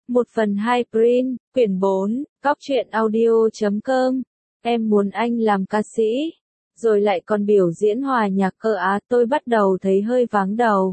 1/2 print, quyển 4, cóc truyện audio.com. Em muốn anh làm ca sĩ, rồi lại còn biểu diễn hòa nhạc cơ á, tôi bắt đầu thấy hơi váng đầu.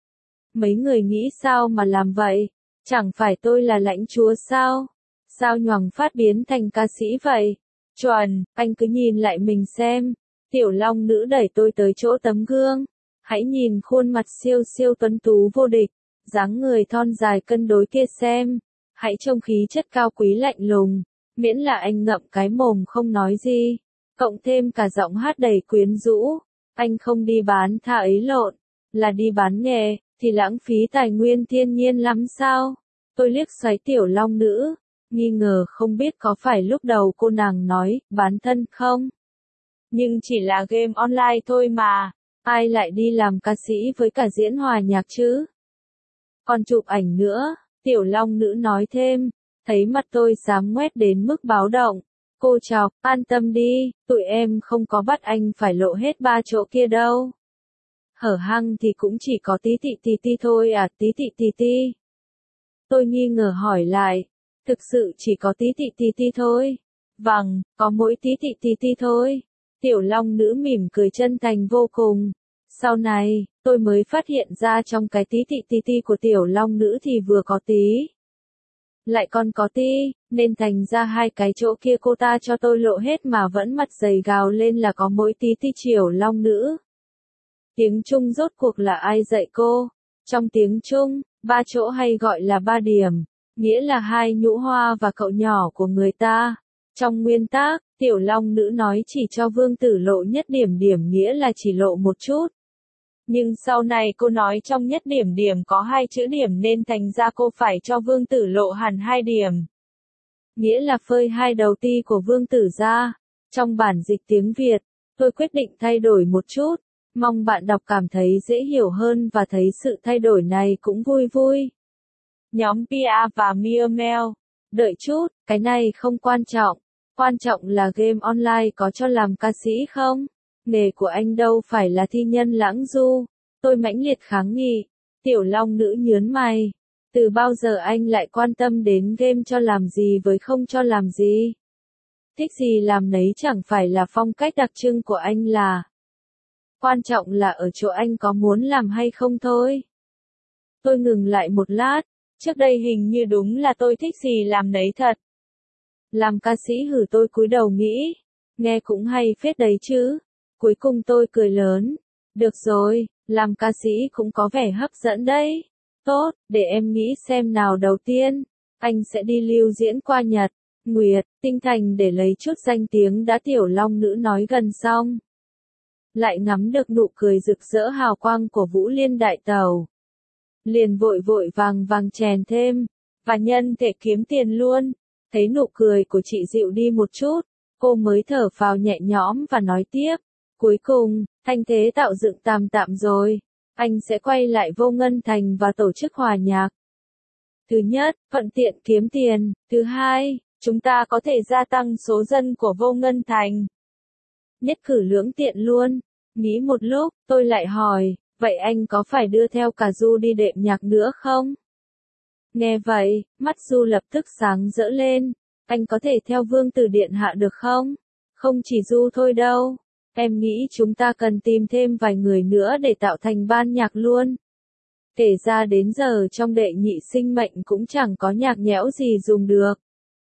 Mấy người nghĩ sao mà làm vậy? Chẳng phải tôi là lãnh chúa sao? Sao nhoằng phát biến thành ca sĩ vậy? Chuẩn, anh cứ nhìn lại mình xem. Tiểu Long Nữ đẩy tôi tới chỗ tấm gương. Hãy nhìn khuôn mặt siêu siêu tuấn tú vô địch, dáng người thon dài cân đối kia xem. Hãy trông khí chất cao quý lạnh lùng, miễn là anh ngậm cái mồm không nói gì. Cộng thêm cả giọng hát đầy quyến rũ. Anh không đi bán tha ấy lộn, là đi bán nghề, thì lãng phí tài nguyên thiên nhiên lắm sao? Tôi liếc xoáy Tiểu Long Nữ, nghi ngờ không biết có phải lúc đầu cô nàng nói, bán thân không? Nhưng chỉ là game online thôi mà, ai lại đi làm ca sĩ với cả diễn hòa nhạc chứ? Còn chụp ảnh nữa, Tiểu Long Nữ nói thêm, thấy mặt tôi xám ngoét đến mức báo động. Cô chọc, an tâm đi, tụi em không có bắt anh phải lộ hết 3 chỗ kia đâu. Hở hang thì cũng chỉ có tí tị thôi à, tí tị. Tôi nghi ngờ hỏi lại, thực sự chỉ có tí tị thôi. Vâng, có mỗi tí tị thôi. Tiểu Long Nữ mỉm cười chân thành vô cùng. Sau này, tôi mới phát hiện ra trong cái tí tị của Tiểu Long Nữ thì vừa có tí, lại còn có tí, nên thành ra hai cái chỗ kia cô ta cho tôi lộ hết mà vẫn mặt dày gào lên là có mỗi tí Tiểu Long Nữ. Tiếng Trung rốt cuộc là ai dạy cô? Trong tiếng Trung, 3 chỗ hay gọi là 3 điểm, nghĩa là 2 nhũ hoa và cậu nhỏ của người ta. Trong nguyên tắc, Tiểu Long Nữ nói chỉ cho Vương Tử lộ nhất điểm nghĩa là chỉ lộ một chút. Nhưng sau này cô nói trong nhất điểm có 2 chữ điểm nên thành ra cô phải cho Vương Tử lộ hẳn 2 điểm. Nghĩa là phơi 2 đầu ti của Vương Tử ra. Trong bản dịch tiếng Việt, tôi quyết định thay đổi một chút. Mong bạn đọc cảm thấy dễ hiểu hơn và thấy sự thay đổi này cũng vui. Nhóm Pia và Mia Mel. Đợi chút, cái này không quan trọng. Quan trọng là game online có cho làm ca sĩ không? Nghề của anh đâu phải là thi nhân lãng du. Tôi mãnh liệt kháng nghị. Tiểu Long Nữ nhớn mày. Từ bao giờ anh lại quan tâm đến game cho làm gì với không cho làm gì? Thích gì làm nấy chẳng phải là phong cách đặc trưng của anh là. Quan trọng là ở chỗ anh có muốn làm hay không thôi. Tôi ngừng lại một lát. Trước đây hình như đúng là tôi thích gì làm nấy thật. Làm ca sĩ hử, tôi cúi đầu nghĩ. Nghe cũng hay phết đấy chứ. Cuối cùng tôi cười lớn. Được rồi, làm ca sĩ cũng có vẻ hấp dẫn đấy. Tốt, để em nghĩ xem nào. Đầu tiên, anh sẽ đi lưu diễn qua Nhật, Nguyệt, Tinh Thành để lấy chút danh tiếng đã. Tiểu Long Nữ nói gần xong, lại ngắm được nụ cười rực rỡ hào quang của Vũ Liên đại tẩu. Liền vội vàng chèn thêm, và nhân thể kiếm tiền luôn. Thấy nụ cười của chị dịu đi một chút, cô mới thở phào nhẹ nhõm và nói tiếp. Cuối cùng, thanh thế tạo dựng tạm rồi. Anh sẽ quay lại Vô Ngân Thành và tổ chức hòa nhạc. Thứ nhất, thuận tiện kiếm tiền. Thứ hai, chúng ta có thể gia tăng số dân của Vô Ngân Thành. Nhất cử lưỡng tiện luôn. Nghĩ một lúc, tôi lại hỏi, vậy anh có phải đưa theo cả Du đi đệm nhạc nữa không? Nghe vậy, mắt Du lập tức sáng rỡ lên. Anh có thể theo Vương Tử điện hạ được không? Không chỉ Du thôi đâu. Em nghĩ chúng ta cần tìm thêm vài người nữa để tạo thành ban nhạc luôn. Kể ra đến giờ trong đệ nhị sinh mệnh cũng chẳng có nhạc nhẽo gì dùng được.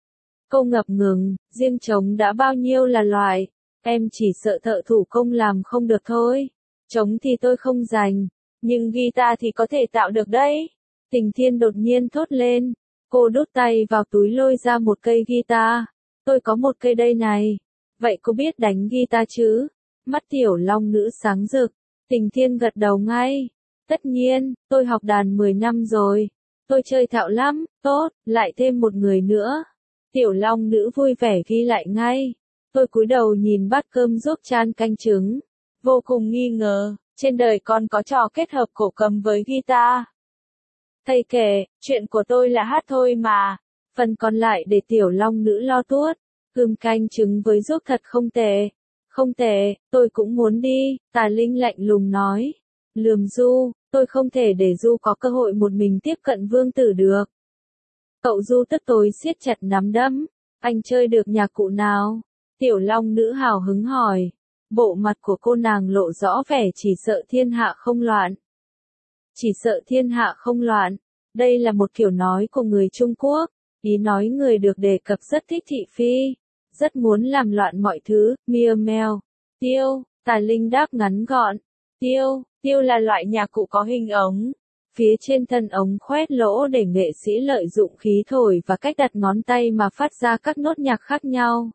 Cô ngập ngừng, riêng trống đã bao nhiêu là loại. Em chỉ sợ thợ thủ công làm không được thôi. Trống thì tôi không rành, nhưng guitar thì có thể tạo được đấy. Tình Thiên đột nhiên thốt lên. Cô đút tay vào túi lôi ra một cây guitar. Tôi có một cây đây này. Vậy cô biết đánh guitar chứ? Mắt Tiểu Long Nữ sáng rực. Tình Thiên gật đầu ngay. Tất nhiên, tôi học đàn 10 năm rồi. Tôi chơi thạo lắm. Tốt, lại thêm một người nữa. Tiểu Long Nữ vui vẻ ghi lại ngay. Tôi cúi đầu nhìn bát cơm ruốc chan canh trứng. Vô cùng nghi ngờ, trên đời còn có trò kết hợp cổ cầm với guitar. Thầy kể, chuyện của tôi là hát thôi mà. Phần còn lại để Tiểu Long Nữ lo tuốt. Cơm canh trứng với ruốc thật không tệ. Không tệ, tôi cũng muốn đi, Tà Linh lạnh lùng nói. Lườm Du, tôi không thể để Du có cơ hội một mình tiếp cận Vương Tử được. Cậu Du tức tối siết chặt nắm đấm. Anh chơi được nhạc cụ nào? Tiểu Long Nữ hào hứng hỏi. Bộ mặt của cô nàng lộ rõ vẻ chỉ sợ thiên hạ không loạn. Chỉ sợ thiên hạ không loạn. Đây là một kiểu nói của người Trung Quốc. Ý nói người được đề cập rất thích thị phi. Rất muốn làm loạn mọi thứ. Miêu meo. Tiêu. Tài Linh đáp ngắn gọn. Tiêu. Tiêu là loại nhạc cụ có hình ống. Phía trên thân ống khoét lỗ để nghệ sĩ lợi dụng khí thổi và cách đặt ngón tay mà phát ra các nốt nhạc khác nhau.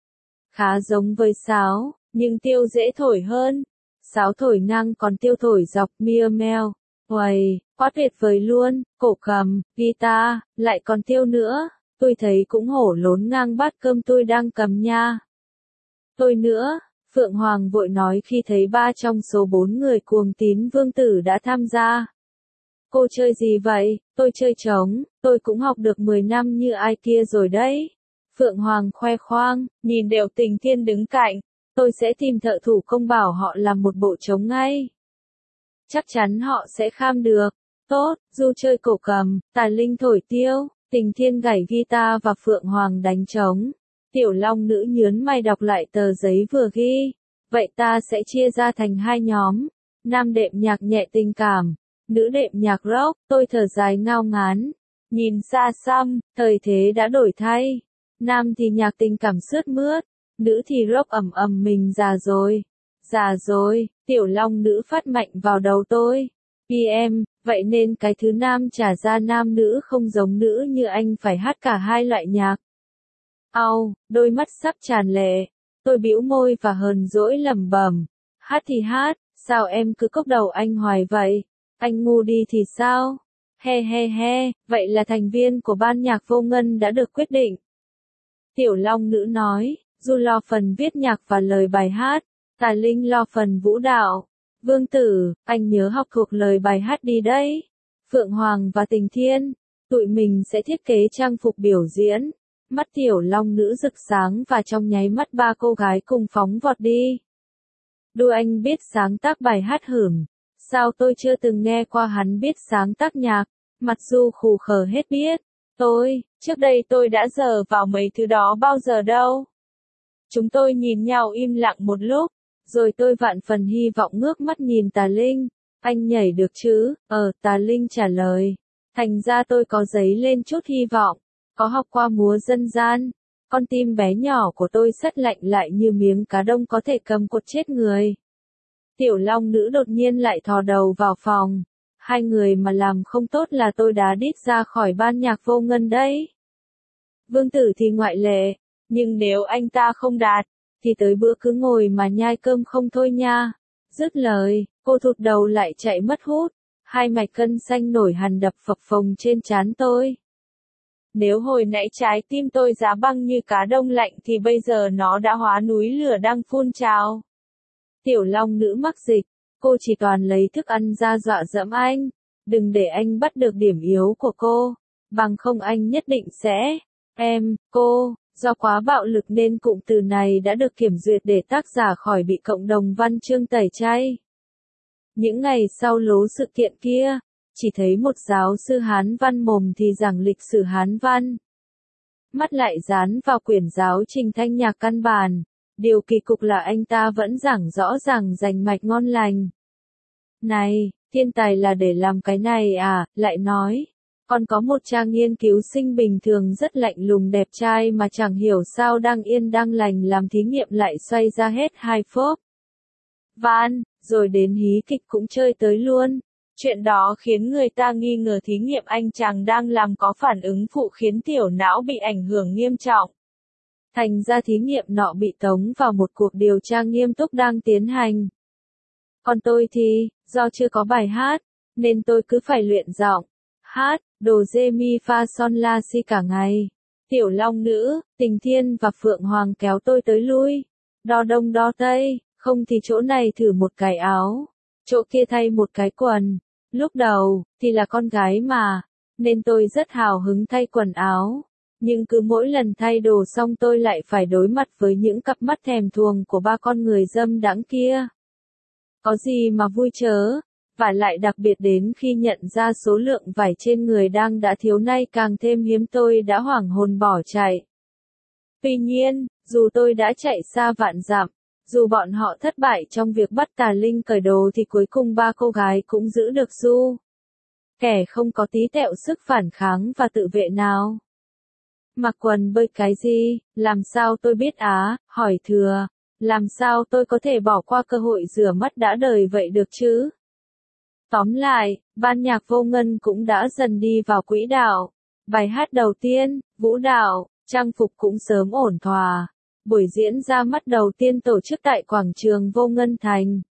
Khá giống với sáo, nhưng tiêu dễ thổi hơn. Sáo thổi ngang còn tiêu thổi dọc. Miêu meo. Uầy, quá tuyệt vời luôn. Cổ cầm, guitar, lại còn tiêu nữa. Tôi thấy cũng hổ lốn ngang bát cơm tôi đang cầm nha. Tôi nữa. Phượng Hoàng vội nói khi thấy 3 trong số 4 người cuồng tín vương tử đã tham gia. Cô chơi gì vậy? Tôi chơi trống, tôi cũng học được 10 năm như ai kia rồi đấy. Phượng Hoàng khoe khoang, nhìn Đều Tình Thiên đứng cạnh. Tôi sẽ tìm thợ thủ công bảo họ làm một bộ trống ngay. Chắc chắn họ sẽ kham được. Tốt, Du chơi cổ cầm, Tài Linh thổi tiêu, Tình Thiên gảy guitar và Phượng Hoàng đánh trống. Tiểu Long Nữ nhớn mày đọc lại tờ giấy vừa ghi. Vậy ta sẽ chia ra thành 2 nhóm. Nam đệm nhạc nhẹ tình cảm. Nữ đệm nhạc rock. Tôi thở dài ngao ngán. Nhìn xa xăm, thời thế đã đổi thay. Nam thì nhạc tình cảm sướt mướt. Nữ thì rock ầm ầm mình già rồi. Già rồi, Tiểu Long Nữ phát mạnh vào đầu tôi. PM, vậy nên cái thứ nam trả ra nam nữ không giống nữ như anh phải hát cả 2 loại nhạc. Au, đôi mắt sắp tràn lệ. Tôi bĩu môi và hờn dỗi lẩm bẩm. Hát thì hát, sao em cứ cốc đầu anh hoài vậy? Anh ngu đi thì sao? He he he, vậy là thành viên của ban nhạc Vô Ngân đã được quyết định. Tiểu Long Nữ nói, Du lo phần viết nhạc và lời bài hát, Tài Linh lo phần vũ đạo. Vương tử, anh nhớ học thuộc lời bài hát đi đấy. Phượng Hoàng và Tình Thiên, tụi mình sẽ thiết kế trang phục biểu diễn. Mắt Tiểu Long Nữ rực sáng và trong nháy mắt 3 cô gái cùng phóng vọt đi. Đu Anh biết sáng tác bài hát hửm. Sao tôi chưa từng nghe qua hắn biết sáng tác nhạc, mặc dù khù khờ hết biết. Trước đây tôi đã dở vào mấy thứ đó bao giờ đâu. Chúng tôi nhìn nhau im lặng một lúc, rồi tôi vạn phần hy vọng ngước mắt nhìn Tà Linh. Anh nhảy được chứ? Tà Linh trả lời. Thành ra tôi có dấy lên chút hy vọng. Có học qua múa dân gian. Con tim bé nhỏ của tôi sắt lạnh lại như miếng cá đông có thể cầm cột chết người. Tiểu Long Nữ đột nhiên lại thò đầu vào phòng. 2 người mà làm không tốt là tôi đá đít ra khỏi ban nhạc Vô Ngân đấy. Vương tử thì ngoại lệ. Nhưng nếu anh ta không đạt, thì tới bữa cứ ngồi mà nhai cơm không thôi nha. Dứt lời, cô thụt đầu lại chạy mất hút. 2 mạch cân xanh nổi hằn đập phập phồng trên trán tôi. Nếu hồi nãy trái tim tôi giá băng như cá đông lạnh thì bây giờ nó đã hóa núi lửa đang phun trào. Tiểu Long Nữ mắc dịch, cô chỉ toàn lấy thức ăn ra dọa dẫm anh. Đừng để anh bắt được điểm yếu của cô, bằng không anh nhất định sẽ. Do quá bạo lực nên cụm từ này đã được kiểm duyệt để tác giả khỏi bị cộng đồng văn chương tẩy chay. Những ngày sau lố sự kiện kia, chỉ thấy một giáo sư Hán văn mồm thì giảng lịch sử Hán văn. Mắt lại dán vào quyển giáo trình thanh nhạc căn bản. Điều kỳ cục là anh ta vẫn giảng rõ ràng rành mạch ngon lành. Này, thiên tài là để làm cái này à, lại nói. Còn có một trang nghiên cứu sinh bình thường rất lạnh lùng đẹp trai mà chẳng hiểu sao đang yên đang lành làm thí nghiệm lại xoay ra hết 2 phốp. Rồi đến hí kịch cũng chơi tới luôn. Chuyện đó khiến người ta nghi ngờ thí nghiệm anh chàng đang làm có phản ứng phụ khiến tiểu não bị ảnh hưởng nghiêm trọng. Thành ra thí nghiệm nọ bị tống vào một cuộc điều tra nghiêm túc đang tiến hành. Còn tôi thì, do chưa có bài hát, nên tôi cứ phải luyện giọng. Hát, đồ rê mi fa son la si cả ngày. Tiểu Long Nữ, Tình Thiên và Phượng Hoàng kéo tôi tới lui. Đo đông đo tây, không thì chỗ này thử một cái áo, chỗ kia thay một cái quần. Lúc đầu, thì là con gái mà, nên tôi rất hào hứng thay quần áo. Nhưng cứ mỗi lần thay đồ xong tôi lại phải đối mặt với những cặp mắt thèm thuồng của 3 con người dâm đãng kia. Có gì mà vui chớ, Và lại đặc biệt đến khi nhận ra số lượng vải trên người đang đã thiếu nay càng thêm hiếm tôi đã hoảng hồn bỏ chạy. Tuy nhiên, dù tôi đã chạy xa vạn dặm, dù bọn họ thất bại trong việc bắt Tà Linh cởi đồ thì cuối cùng ba cô gái cũng giữ được Du. Kẻ không có tí tẹo sức phản kháng và tự vệ nào. Mặc quần bơi cái gì, làm sao tôi biết á, hỏi Thừa, làm sao tôi có thể bỏ qua cơ hội rửa mắt đã đời vậy được chứ? Tóm lại, ban nhạc Vô Ngân cũng đã dần đi vào quỹ đạo. Bài hát đầu tiên, vũ đạo, trang phục cũng sớm ổn thỏa. Buổi diễn ra mắt đầu tiên tổ chức tại quảng trường Vô Ngân Thành.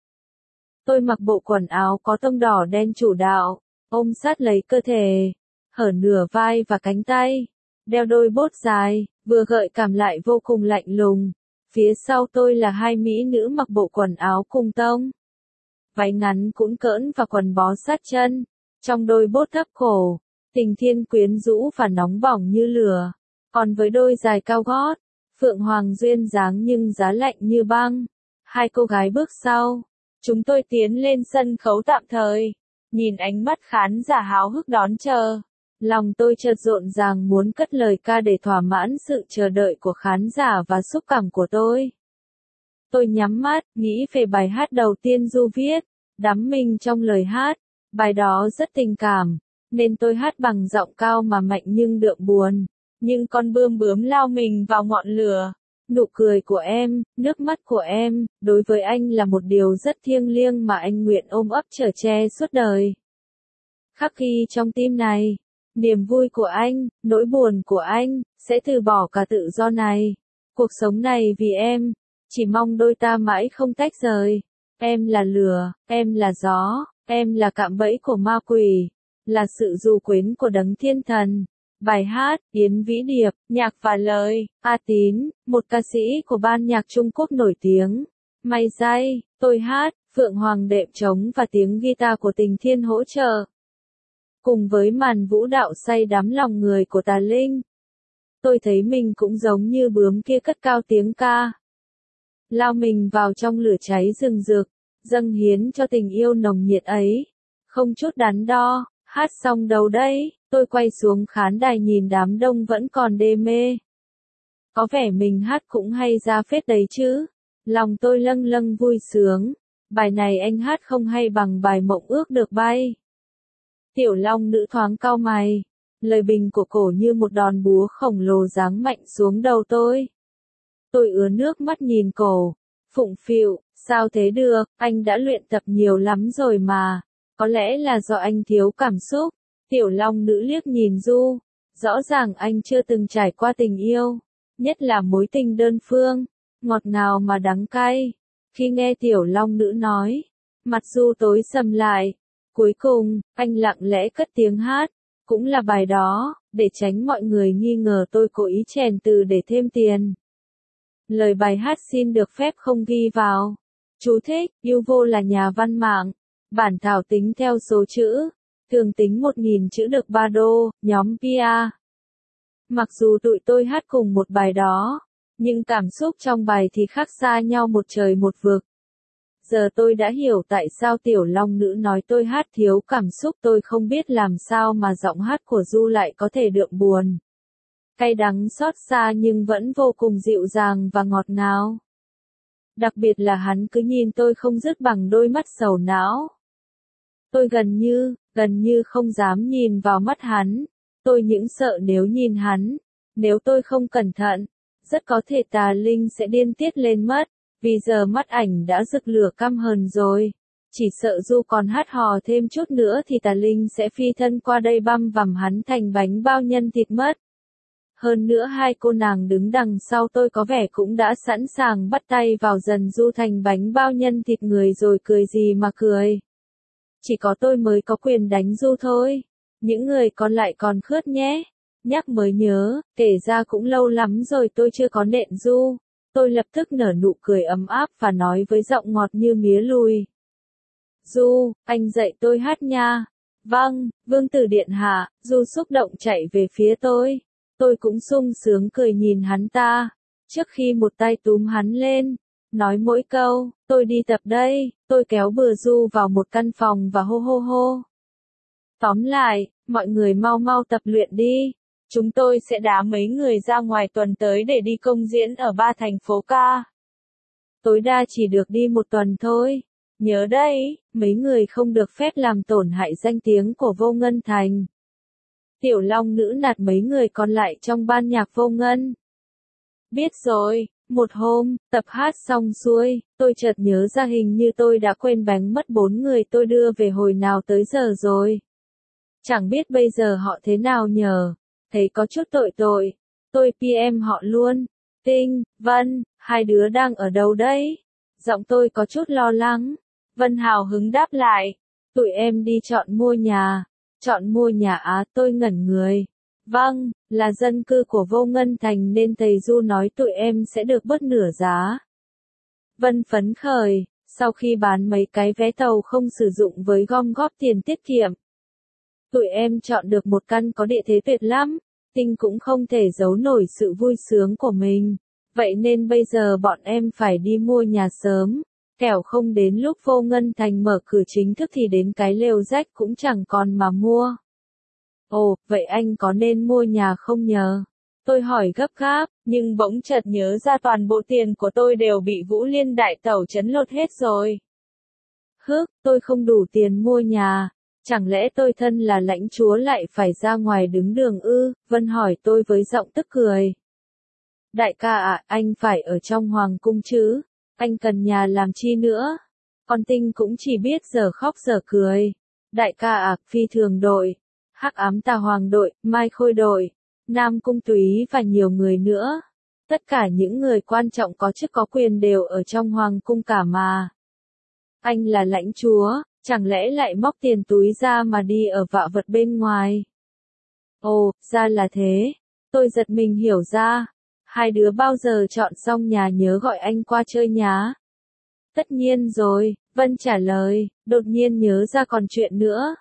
Tôi mặc bộ quần áo có tông đỏ đen chủ đạo, ôm sát lấy cơ thể, hở nửa vai và cánh tay, đeo đôi bốt dài, vừa gợi cảm lại vô cùng lạnh lùng. Phía sau tôi là hai mỹ nữ mặc bộ quần áo cùng tông, váy ngắn cũn cỡn và quần bó sát chân, trong đôi bốt thấp cổ, tình thiên quyến rũ và nóng bỏng như lửa. Còn với đôi giày cao gót, Phượng Hoàng duyên dáng nhưng giá lạnh như băng. Hai cô gái bước sau, chúng tôi tiến lên sân khấu tạm thời, nhìn ánh mắt khán giả háo hức đón chờ. Lòng tôi chợt rộn ràng muốn cất lời ca để thỏa mãn sự chờ đợi của khán giả và xúc cảm của tôi. Tôi nhắm mắt, nghĩ về bài hát đầu tiên Du viết, đắm mình trong lời hát. Bài đó rất tình cảm, nên tôi hát bằng giọng cao mà mạnh nhưng đượm buồn. Nhưng con bươm bướm lao mình vào ngọn lửa. Nụ cười của em, nước mắt của em, đối với anh là một điều rất thiêng liêng mà anh nguyện ôm ấp chở che suốt đời. Khắc ghi trong tim này, niềm vui của anh, nỗi buồn của anh, sẽ từ bỏ cả tự do này. Cuộc sống này vì em, chỉ mong đôi ta mãi không tách rời. Em là lửa, em là gió, em là cạm bẫy của ma quỷ, là sự dụ quyến của đấng thiên thần. Bài hát, Yến Vĩ Điệp, nhạc và lời, A Tín, một ca sĩ của ban nhạc Trung Quốc nổi tiếng. May day, tôi hát, Phượng Hoàng đệm trống và tiếng guitar của Tình Thiên hỗ trợ. Cùng với màn vũ đạo say đắm lòng người của Tà Linh. Tôi thấy mình cũng giống như bướm kia cất cao tiếng ca. Lao mình vào trong lửa cháy rừng rực, dâng hiến cho tình yêu nồng nhiệt ấy. Không chút đắn đo, hát xong đâu đây, tôi quay xuống khán đài nhìn đám đông vẫn còn đê mê. Có vẻ mình hát cũng hay ra phết đấy chứ. Lòng tôi lâng lâng vui sướng. Bài này anh hát không hay bằng bài Mộng Ước Được Bay. Tiểu Long nữ thoáng cau mày. Lời bình của cổ như một đòn búa khổng lồ giáng mạnh xuống đầu tôi. Tôi ứa nước mắt nhìn cổ. Phụng phịu, sao thế được, anh đã luyện tập nhiều lắm rồi mà. Có lẽ là do anh thiếu cảm xúc. Tiểu Long nữ liếc nhìn Du. Rõ ràng anh chưa từng trải qua tình yêu. Nhất là mối tình đơn phương. Ngọt ngào mà đắng cay. Khi nghe Tiểu Long nữ nói, mặt Du tối sầm lại. Cuối cùng, anh lặng lẽ cất tiếng hát. Cũng là bài đó, để tránh mọi người nghi ngờ tôi cố ý chèn từ để thêm tiền. Lời bài hát xin được phép không ghi vào. Chú thích, yêu vô là nhà văn mạng. Bản thảo tính theo số chữ. Thường tính 1.000 chữ được 3 đô, nhóm PR. Mặc dù tụi tôi hát cùng một bài đó, nhưng cảm xúc trong bài thì khác xa nhau một trời một vực. Giờ tôi đã hiểu tại sao Tiểu Long nữ nói tôi hát thiếu cảm xúc. Tôi không biết làm sao mà giọng hát của Du lại có thể đượm buồn, cay đắng xót xa nhưng vẫn vô cùng dịu dàng và ngọt ngào. Đặc biệt là hắn cứ nhìn tôi không dứt bằng đôi mắt sầu não. Tôi gần như không dám nhìn vào mắt hắn. Tôi những sợ nếu nhìn hắn, nếu tôi không cẩn thận, rất có thể Tà Linh sẽ điên tiết lên mất. Vì giờ mắt ảnh đã rực lửa căm hờn rồi. Chỉ sợ Du còn hát hò thêm chút nữa thì Tà Linh sẽ phi thân qua đây băm vằm hắn thành bánh bao nhân thịt mất. Hơn nữa hai cô nàng đứng đằng sau tôi có vẻ cũng đã sẵn sàng bắt tay vào dần Du thành bánh bao nhân thịt người rồi cười gì mà cười. Chỉ có tôi mới có quyền đánh Du thôi. Những người còn lại còn khướt nhé. Nhắc mới nhớ, kể ra cũng lâu lắm rồi tôi chưa có nện Du. Tôi lập tức nở nụ cười ấm áp và nói với giọng ngọt như mía lùi. Du, anh dạy tôi hát nha. Vâng, vương tử điện hạ. Du xúc động chạy về phía tôi. Tôi cũng sung sướng cười nhìn hắn ta. Trước khi một tay túm hắn lên, nói mỗi câu, tôi đi tập đây, tôi kéo bừa du vào một căn phòng và hô hô hô. Tóm lại, mọi người mau mau tập luyện đi. Chúng tôi sẽ đá mấy người ra ngoài tuần tới để đi công diễn ở 3 thành phố ca. Tối đa chỉ được đi một tuần thôi. Nhớ đấy, mấy người không được phép làm tổn hại danh tiếng của Vô Ngân Thành. Tiểu Long Nữ nạt mấy người còn lại trong ban nhạc Vô Ngân. Biết rồi, một hôm, tập hát xong xuôi, tôi chợt nhớ ra hình như tôi đã quên bánh mất 4 người tôi đưa về hồi nào tới giờ rồi. Chẳng biết bây giờ họ thế nào nhờ, thấy có chút tội tội. Tôi PM họ luôn. Tinh, Vân, hai đứa đang ở đâu đấy? Giọng tôi có chút lo lắng. Vân hào hứng đáp lại. Tụi em đi chọn mua nhà. Chọn mua nhà á, tôi ngẩn người. Vâng, là dân cư của Vô Ngân Thành nên thầy Du nói tụi em sẽ được bớt nửa giá. Vân phấn khởi, sau khi bán mấy cái vé tàu không sử dụng với gom góp tiền tiết kiệm. Tụi em chọn được một căn có địa thế tuyệt lắm, Tinh cũng không thể giấu nổi sự vui sướng của mình. Vậy nên bây giờ bọn em phải đi mua nhà sớm, kẻo không đến lúc Vô Ngân Thành mở cửa chính thức thì đến cái lều rách cũng chẳng còn mà mua. Ồ, vậy anh có nên mua nhà không nhờ? Tôi hỏi gấp gáp, nhưng bỗng chợt nhớ ra toàn bộ tiền của tôi đều bị Vũ Liên đại tẩu trấn lột hết rồi. Tôi không đủ tiền mua nhà. Chẳng lẽ tôi thân là lãnh chúa lại phải ra ngoài đứng đường ư? Vân hỏi tôi với giọng tức cười. Đại ca ạ, anh phải ở trong hoàng cung chứ? Anh cần nhà làm chi nữa? Con Tinh cũng chỉ biết giờ khóc giờ cười. Đại ca ạ, phi thường đội, hắc ám tà hoàng đội, mai khôi đội, Nam Cung Túy và nhiều người nữa. Tất cả những người quan trọng có chức có quyền đều ở trong hoàng cung cả mà. Anh là lãnh chúa, chẳng lẽ lại móc tiền túi ra mà đi ở vạ vật bên ngoài? Ồ, ra là thế. Tôi giật mình hiểu ra. Hai đứa bao giờ chọn xong nhà nhớ gọi anh qua chơi nhá. Tất nhiên rồi, Vân trả lời, đột nhiên nhớ ra còn chuyện nữa.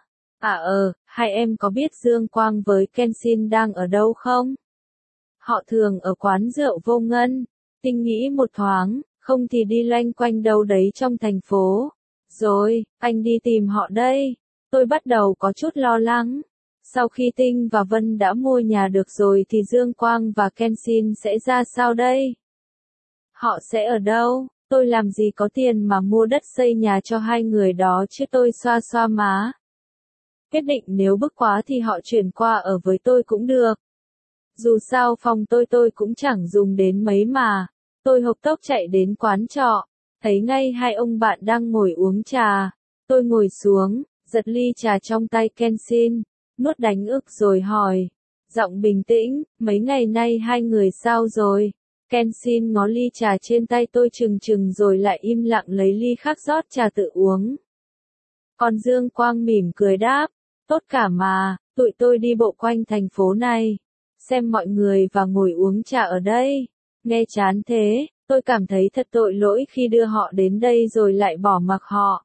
Hai em có biết Dương Quang với Kenshin đang ở đâu không? Họ thường ở quán rượu Vô Ngân. Tinh nghĩ một thoáng, không thì đi loanh quanh đâu đấy trong thành phố. Rồi, anh đi tìm họ đây. Tôi bắt đầu có chút lo lắng. Sau khi Tinh và Vân đã mua nhà được rồi thì Dương Quang và Kenshin sẽ ra sao đây? Họ sẽ ở đâu? Tôi làm gì có tiền mà mua đất xây nhà cho hai người đó chứ, tôi xoa xoa má. Quyết định nếu bức quá thì họ chuyển qua ở với tôi cũng được. Dù sao phòng tôi cũng chẳng dùng đến mấy mà. Tôi hộc tốc chạy đến quán trọ, thấy ngay hai ông bạn đang ngồi uống trà. Tôi ngồi xuống, giật ly trà trong tay Kenshin, nuốt đánh ức rồi hỏi. Giọng bình tĩnh, mấy ngày nay hai người sao rồi? Kenshin ngó ly trà trên tay tôi chừng chừng rồi lại im lặng lấy ly khác rót trà tự uống. Còn Dương Quang mỉm cười đáp, tốt cả mà, tụi tôi đi bộ quanh thành phố này, xem mọi người và ngồi uống trà ở đây. Nghe chán thế, tôi cảm thấy thật tội lỗi khi đưa họ đến đây rồi lại bỏ mặc họ.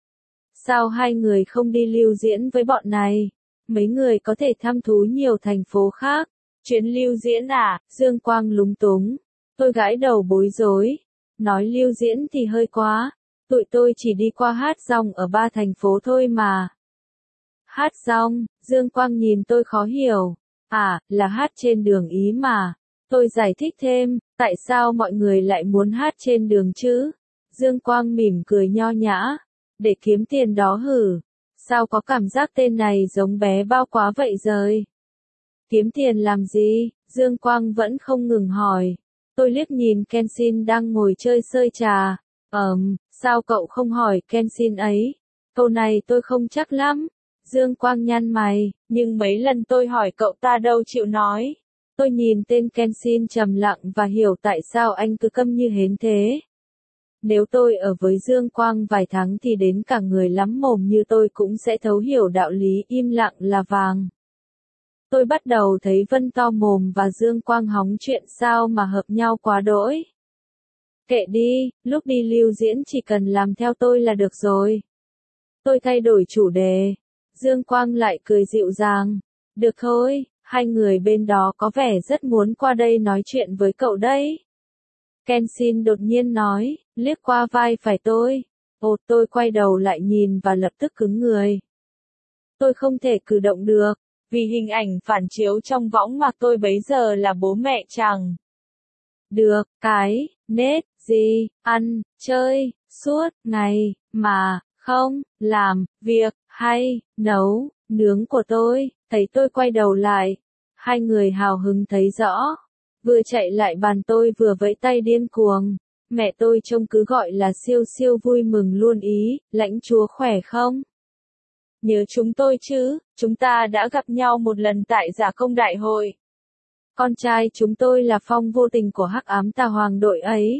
Sao hai người không đi lưu diễn với bọn này? Mấy người có thể thăm thú nhiều thành phố khác. Chuyến lưu diễn à? Dương Quang lúng túng. Tôi gãi đầu bối rối. Nói lưu diễn thì hơi quá. Tụi tôi chỉ đi qua hát rong ở 3 thành phố thôi mà. Hát rong? Dương Quang nhìn tôi khó hiểu. À, là hát trên đường ý mà. Tôi giải thích thêm, tại sao mọi người lại muốn hát trên đường chứ? Dương Quang mỉm cười nho nhã. Để kiếm tiền đó hử? Sao có cảm giác tên này giống bé bao quá vậy rồi? Kiếm tiền làm gì? Dương Quang vẫn không ngừng hỏi. Tôi liếc nhìn Kenshin đang ngồi chơi sơi trà. Sao cậu không hỏi Kenshin ấy? Câu này tôi không chắc lắm. Dương Quang nhăn mày, nhưng mấy lần tôi hỏi cậu ta đâu chịu nói. Tôi nhìn tên Kenshin trầm lặng và hiểu tại sao anh cứ câm như hến thế. Nếu tôi ở với Dương Quang vài tháng thì đến cả người lắm mồm như tôi cũng sẽ thấu hiểu đạo lý im lặng là vàng. Tôi bắt đầu thấy Vân to mồm và Dương Quang hóng chuyện sao mà hợp nhau quá đỗi. Kệ đi, lúc đi lưu diễn chỉ cần làm theo tôi là được rồi. Tôi thay đổi chủ đề. Dương Quang lại cười dịu dàng. Được thôi, hai người bên đó có vẻ rất muốn qua đây nói chuyện với cậu đấy. Kenshin đột nhiên nói, liếc qua vai phải tôi. Ồ, tôi quay đầu lại nhìn và lập tức cứng người. Tôi không thể cử động được, vì hình ảnh phản chiếu trong võng mạc tôi bấy giờ là bố mẹ chẳng được cái nết gì ăn chơi suốt ngày mà không làm việc hay nấu nướng của tôi. Thấy tôi quay đầu lại, hai người hào hứng thấy rõ, vừa chạy lại bàn tôi vừa vẫy tay điên cuồng. Mẹ tôi trông cứ gọi là siêu siêu vui mừng luôn ý, lãnh chúa khỏe không? Nhớ chúng tôi chứ, chúng ta đã gặp nhau một lần tại Giả Công Đại hội. Con trai chúng tôi là Phong vô tình của Hắc Ám Tà Hoàng đội ấy.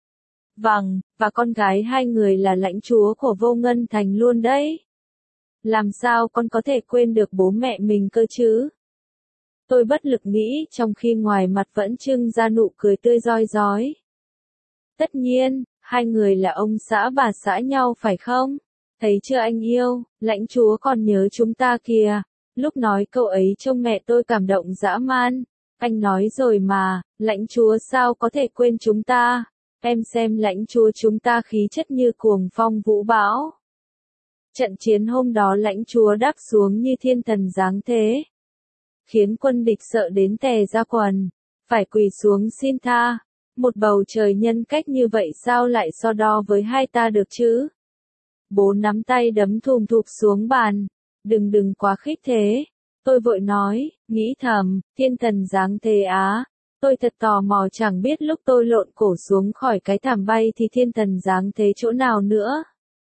Vâng, và con gái hai người là lãnh chúa của Vô Ngân Thành luôn đấy. Làm sao con có thể quên được bố mẹ mình cơ chứ? Tôi bất lực nghĩ trong khi ngoài mặt vẫn trưng ra nụ cười tươi rói rói. Tất nhiên, hai người là ông xã bà xã nhau phải không? Thấy chưa anh yêu, lãnh chúa còn nhớ chúng ta kìa. Lúc nói câu ấy trông mẹ tôi cảm động dã man. Anh nói rồi mà, lãnh chúa sao có thể quên chúng ta? Em xem lãnh chúa chúng ta khí chất như cuồng phong vũ bão. Trận chiến hôm đó lãnh chúa đáp xuống như thiên thần giáng thế, khiến quân địch sợ đến tè ra quần, phải quỳ xuống xin tha. Một bầu trời nhân cách như vậy sao lại so đo với hai ta được chứ? Bố nắm tay đấm thùm thụp xuống bàn. Đừng quá khích thế. Tôi vội nói, nghĩ thầm, thiên thần giáng thế á. Tôi thật tò mò chẳng biết lúc tôi lộn cổ xuống khỏi cái thảm bay thì thiên thần giáng thế chỗ nào nữa.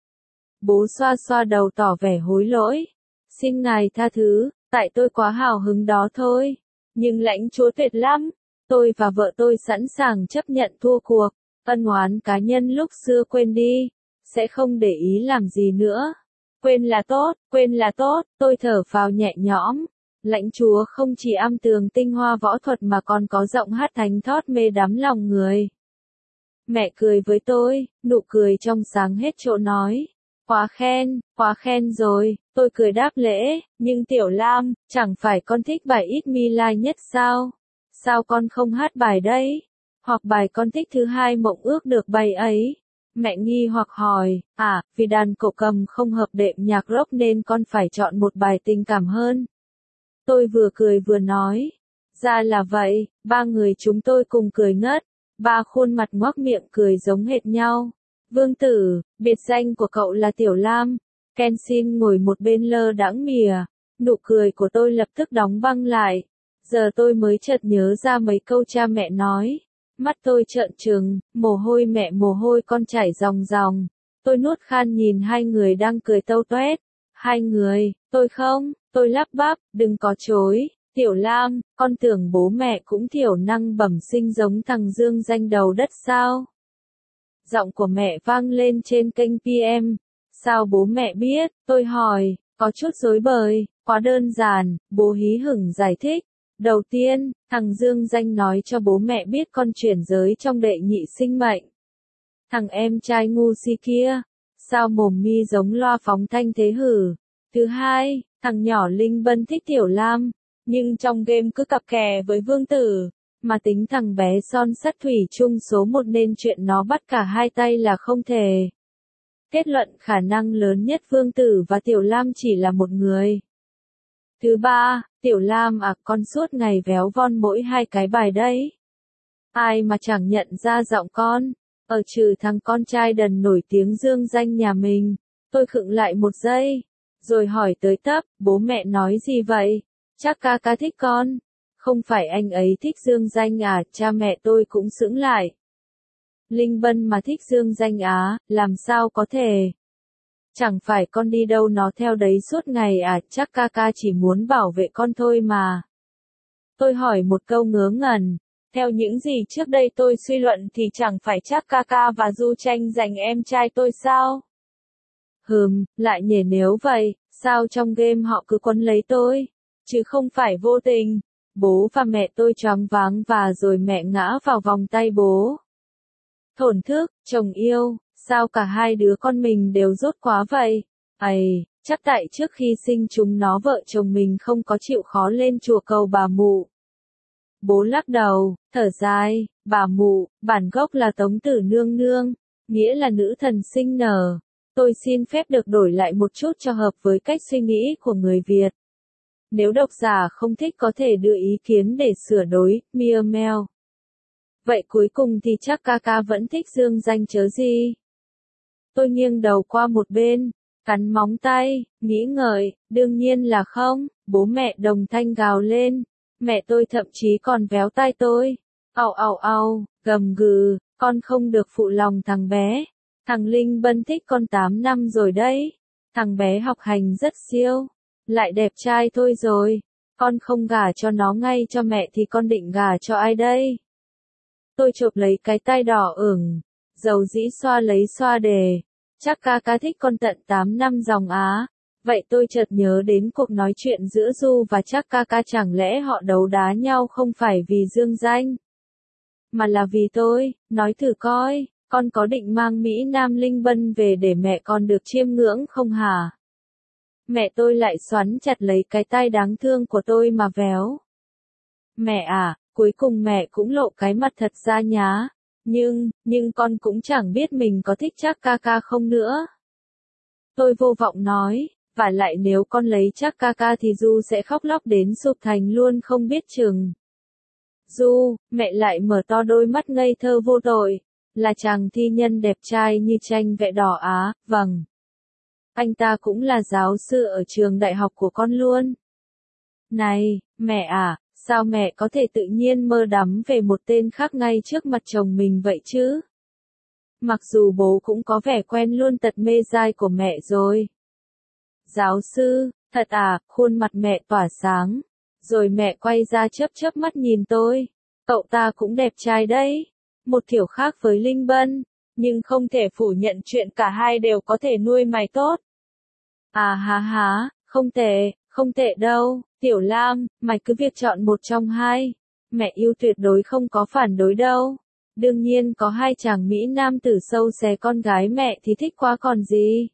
Bố xoa xoa đầu tỏ vẻ hối lỗi. Xin ngài tha thứ, tại tôi quá hào hứng đó thôi. Nhưng lãnh chúa tuyệt lắm. Tôi và vợ tôi sẵn sàng chấp nhận thua cuộc. Ân oán cá nhân lúc xưa quên đi. Sẽ không để ý làm gì nữa. Quên là tốt, tôi thở phào nhẹ nhõm. Lãnh chúa không chỉ am tường tinh hoa võ thuật mà còn có giọng hát thánh thót mê đắm lòng người. Mẹ cười với tôi, nụ cười trong sáng hết chỗ nói. Quá khen rồi, tôi cười đáp lễ, nhưng Tiểu Lam, chẳng phải con thích bài Ít Mi Lai nhất sao? Sao con không hát bài đấy? Hoặc bài con thích thứ hai mộng ước được bài ấy? Mẹ nghi hoặc hỏi, vì đàn cổ cầm không hợp đệm nhạc rock nên con phải chọn một bài tình cảm hơn. Tôi vừa cười vừa nói, ra là vậy, ba người chúng tôi cùng cười ngất, ba khuôn mặt ngoác miệng cười giống hệt nhau. Vương tử, biệt danh của cậu là Tiểu Lam. Kenshin ngồi một bên lơ đãng mỉa, nụ cười của tôi lập tức đóng băng lại. Giờ tôi mới chợt nhớ ra mấy câu cha mẹ nói. Mắt tôi trợn trừng, mồ hôi mẹ mồ hôi con chảy ròng ròng. Tôi nuốt khan nhìn hai người đang cười tâu toét. Hai người, tôi lắp bắp, đừng có chối. Tiểu Lam, con tưởng bố mẹ cũng thiểu năng bẩm sinh giống thằng Dương Danh đầu đất sao? Giọng của mẹ vang lên trên kênh PM. Sao bố mẹ biết? Tôi hỏi, có chút rối bời, quá đơn giản, bố hí hửng giải thích. Đầu tiên, thằng Dương Danh nói cho bố mẹ biết con chuyển giới trong đệ nhị sinh mệnh. Thằng em trai ngu si kia, sao mồm mi giống loa phóng thanh thế hử? Thứ hai, thằng nhỏ Linh Bân thích Tiểu Lam, nhưng trong game cứ cặp kè với Vương Tử, mà tính thằng bé son sắt thủy chung số một nên chuyện nó bắt cả hai tay là không thể. Kết luận khả năng lớn nhất Vương Tử và Tiểu Lam chỉ là một người. Thứ ba, Tiểu Lam con suốt ngày véo von mỗi hai cái bài đấy. Ai mà chẳng nhận ra giọng con, trừ thằng con trai đần nổi tiếng Dương Danh nhà mình. Tôi khựng lại một giây, rồi hỏi tới tấp, bố mẹ nói gì vậy? Chắc ca ca thích con. Không phải anh ấy thích Dương Danh cha mẹ tôi cũng sững lại. Linh Bân mà thích Dương Danh làm sao có thể? Chẳng phải con đi đâu nó theo đấy suốt ngày chắc ca ca chỉ muốn bảo vệ con thôi mà. Tôi hỏi một câu ngớ ngẩn, theo những gì trước đây tôi suy luận thì chẳng phải chắc ca ca và Du tranh giành em trai tôi sao? Lại nhể nếu vậy, sao trong game họ cứ quấn lấy tôi, chứ không phải vô tình. Bố và mẹ tôi choáng váng và rồi mẹ ngã vào vòng tay bố. Thổn thức, chồng yêu, sao cả hai đứa con mình đều dốt quá vậy? Chắc tại trước khi sinh chúng nó vợ chồng mình không có chịu khó lên chùa cầu bà mụ. Bố lắc đầu, thở dài, bà mụ, bản gốc là Tống Tử Nương Nương, nghĩa là nữ thần sinh nở. Tôi xin phép được đổi lại một chút cho hợp với cách suy nghĩ của người Việt. Nếu độc giả không thích có thể đưa ý kiến để sửa đổi, Mia Mel. Vậy cuối cùng thì chắc ca ca vẫn thích dương danh chớ gì. Tôi nghiêng đầu qua một bên, cắn móng tay, nghĩ ngợi, đương nhiên là không, bố mẹ đồng thanh gào lên. Mẹ tôi thậm chí còn véo tai tôi. Au au au, gầm gừ, con không được phụ lòng thằng bé. Thằng Linh Bân thích con 8 năm rồi đấy. Thằng bé học hành rất siêu. Lại đẹp trai thôi rồi. Con không gả cho nó ngay cho mẹ thì con định gả cho ai đây? Tôi chộp lấy cái tay đỏ ửng. Dầu dĩ xoa lấy xoa đề. Chắc ca ca thích con tận 8 năm dòng á. Vậy tôi chợt nhớ đến cuộc nói chuyện giữa Du và chắc ca ca, chẳng lẽ họ đấu đá nhau không phải vì dương danh, mà là vì tôi. Nói thử coi, con có định mang Mỹ Nam Linh Bân về để mẹ con được chiêm ngưỡng không hả? Mẹ tôi lại xoắn chặt lấy cái tay đáng thương của tôi mà véo. Mẹ à, cuối cùng mẹ cũng lộ cái mặt thật ra nhá. Nhưng con cũng chẳng biết mình có thích chắc ca ca không nữa. Tôi vô vọng nói, và lại nếu con lấy chắc ca ca thì Du sẽ khóc lóc đến sụp thành luôn không biết chừng. Du, mẹ lại mở to đôi mắt ngây thơ vô tội, là chàng thi nhân đẹp trai như tranh vẽ đỏ á, vâng. Anh ta cũng là giáo sư ở trường đại học của con luôn. Này, mẹ à, sao mẹ có thể tự nhiên mơ đắm về một tên khác ngay trước mặt chồng mình vậy chứ? Mặc dù bố cũng có vẻ quen luôn tật mê dai của mẹ rồi. Giáo sư, thật à, khuôn mặt mẹ tỏa sáng. Rồi mẹ quay ra chớp chớp mắt nhìn tôi. Cậu ta cũng đẹp trai đấy. Một kiểu khác với Linh Bân. Nhưng không thể phủ nhận chuyện cả hai đều có thể nuôi mày tốt. À há, không tệ đâu. Tiểu Lam, mày cứ việc chọn một trong hai. Mẹ yêu tuyệt đối không có phản đối đâu. Đương nhiên có hai chàng Mỹ Nam tử sâu xé con gái mẹ thì thích quá còn gì.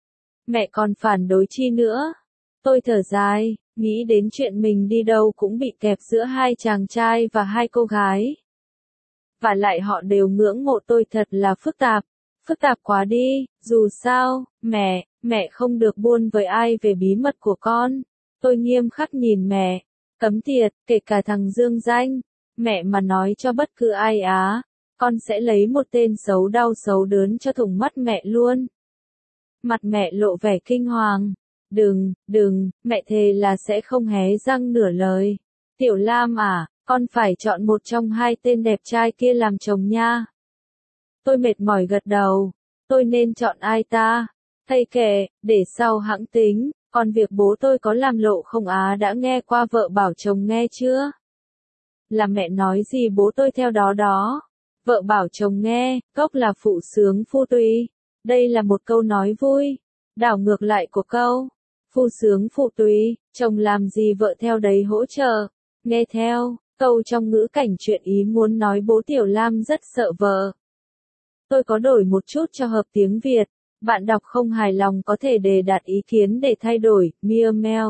Mẹ còn phản đối chi nữa. Tôi thở dài, nghĩ đến chuyện mình đi đâu cũng bị kẹp giữa hai chàng trai và hai cô gái. Và lại họ đều ngưỡng mộ tôi thật là phức tạp. Phức tạp quá đi, dù sao, mẹ không được buôn với ai về bí mật của con. Tôi nghiêm khắc nhìn mẹ, cấm tiệt, kể cả thằng Dương Danh. Mẹ mà nói cho bất cứ ai á, con sẽ lấy một tên xấu đau xấu đớn cho thủng mắt mẹ luôn. Mặt mẹ lộ vẻ kinh hoàng. Đừng, mẹ thề là sẽ không hé răng nửa lời. Tiểu Lam à, con phải chọn một trong hai tên đẹp trai kia làm chồng nha. Tôi mệt mỏi gật đầu. Tôi nên chọn ai ta? Thầy kệ, để sau hãng tính. Còn việc bố tôi có làm lộ không á, đã nghe qua vợ bảo chồng nghe chưa? Là mẹ nói gì bố tôi theo đó đó. Vợ bảo chồng nghe, gốc là phụ sướng phu tùy. Đây là một câu nói vui. Đảo ngược lại của câu. Phu sướng phụ tùy, chồng làm gì vợ theo đấy hỗ trợ. Nghe theo, câu trong ngữ cảnh chuyện ý muốn nói bố Tiểu Lam rất sợ vợ. Tôi có đổi một chút cho hợp tiếng Việt. Bạn đọc không hài lòng có thể đề đạt ý kiến để thay đổi, Mia Mel.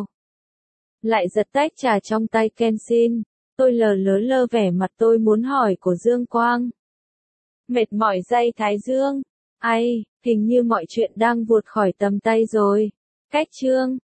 Lại giật tách trà trong tay Kenshin. Tôi lơ vẻ mặt tôi muốn hỏi của Dương Quang. Mệt mỏi dây Thái Dương. Ai, hình như mọi chuyện đang vụt khỏi tầm tay rồi. Cách chương.